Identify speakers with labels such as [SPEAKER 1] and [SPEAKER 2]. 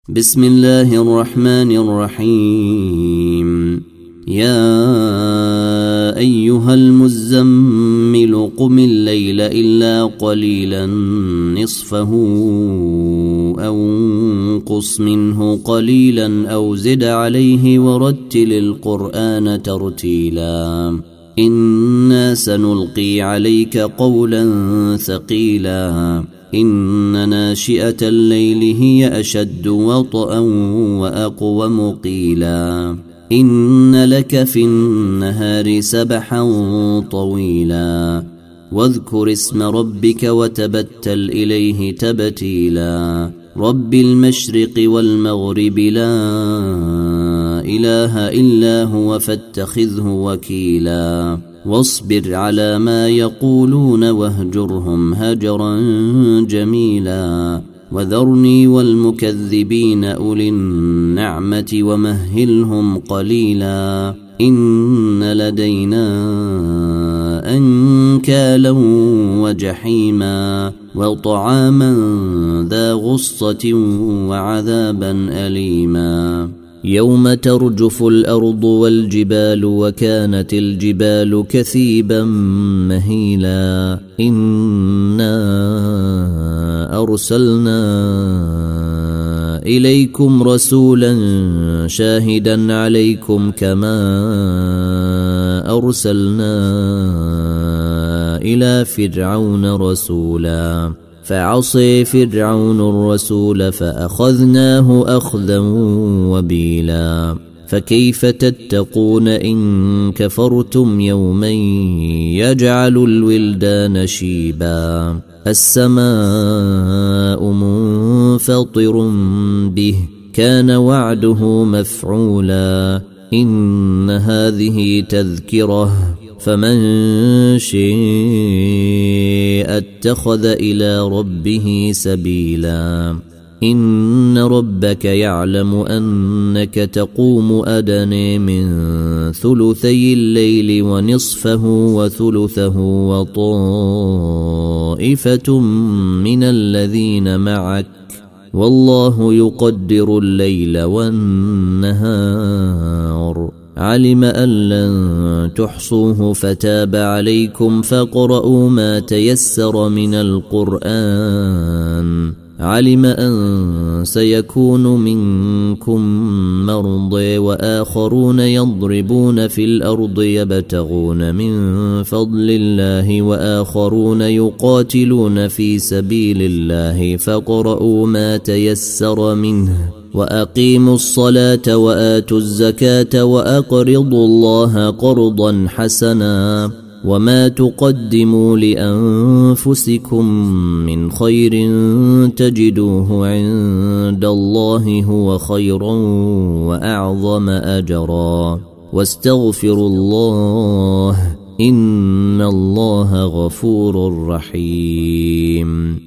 [SPEAKER 1] بسم الله الرحمن الرحيم. يا أيها المزمل قم الليل إلا قليلا نصفه أو انقص منه قليلا أو زد عليه ورتل القرآن ترتيلا إنا سنلقي عليك قولا ثقيلا إن ناشئة الليل هي أشد وطئا وأقوم قيلا إن لك في النهار سبحا طويلا واذكر اسم ربك وتبتل إليه تبتيلا رب المشرق والمغرب لا إله إلا هو فاتخذه وكيلا واصبر على ما يقولون واهجرهم هجرا جميلا وذرني والمكذبين أولي النعمة ومهلهم قليلا إن لدينا أنكالا وجحيما وطعاما ذا غصة وعذابا أليما يوم ترجف الأرض والجبال وكانت الجبال كثيبا مهيلا إنا أرسلنا إليكم رسولا شاهدا عليكم كما أرسلنا إلى فرعون رسولا فعصي فرعون الرسول فأخذناه أخذا وبيلا فكيف تتقون إن كفرتم يوما يجعل الولدان شيبا السماء منفطر به كان وعده مفعولا إن هذه تذكرة فمن شاء اتخذ إلى ربه سبيلا إن ربك يعلم أنك تقوم أدنى من ثلثي الليل ونصفه وثلثه وطائفة من الذين معك والله يقدر الليل والنهار علم أن لن تحصوه فتاب عليكم فاقرؤوا ما تيسر من القرآن علم أن سيكون منكم مرضى وآخرون يضربون في الأرض يبتغون من فضل الله وآخرون يقاتلون في سبيل الله فاقرؤوا ما تيسر منه وأقيموا الصلاة وآتوا الزكاة وأقرضوا الله قرضا حسنا وما تقدموا لأنفسكم من خير تجدوه عند الله هو خيرا وأعظم أجرا واستغفروا الله إن الله غفور رحيم.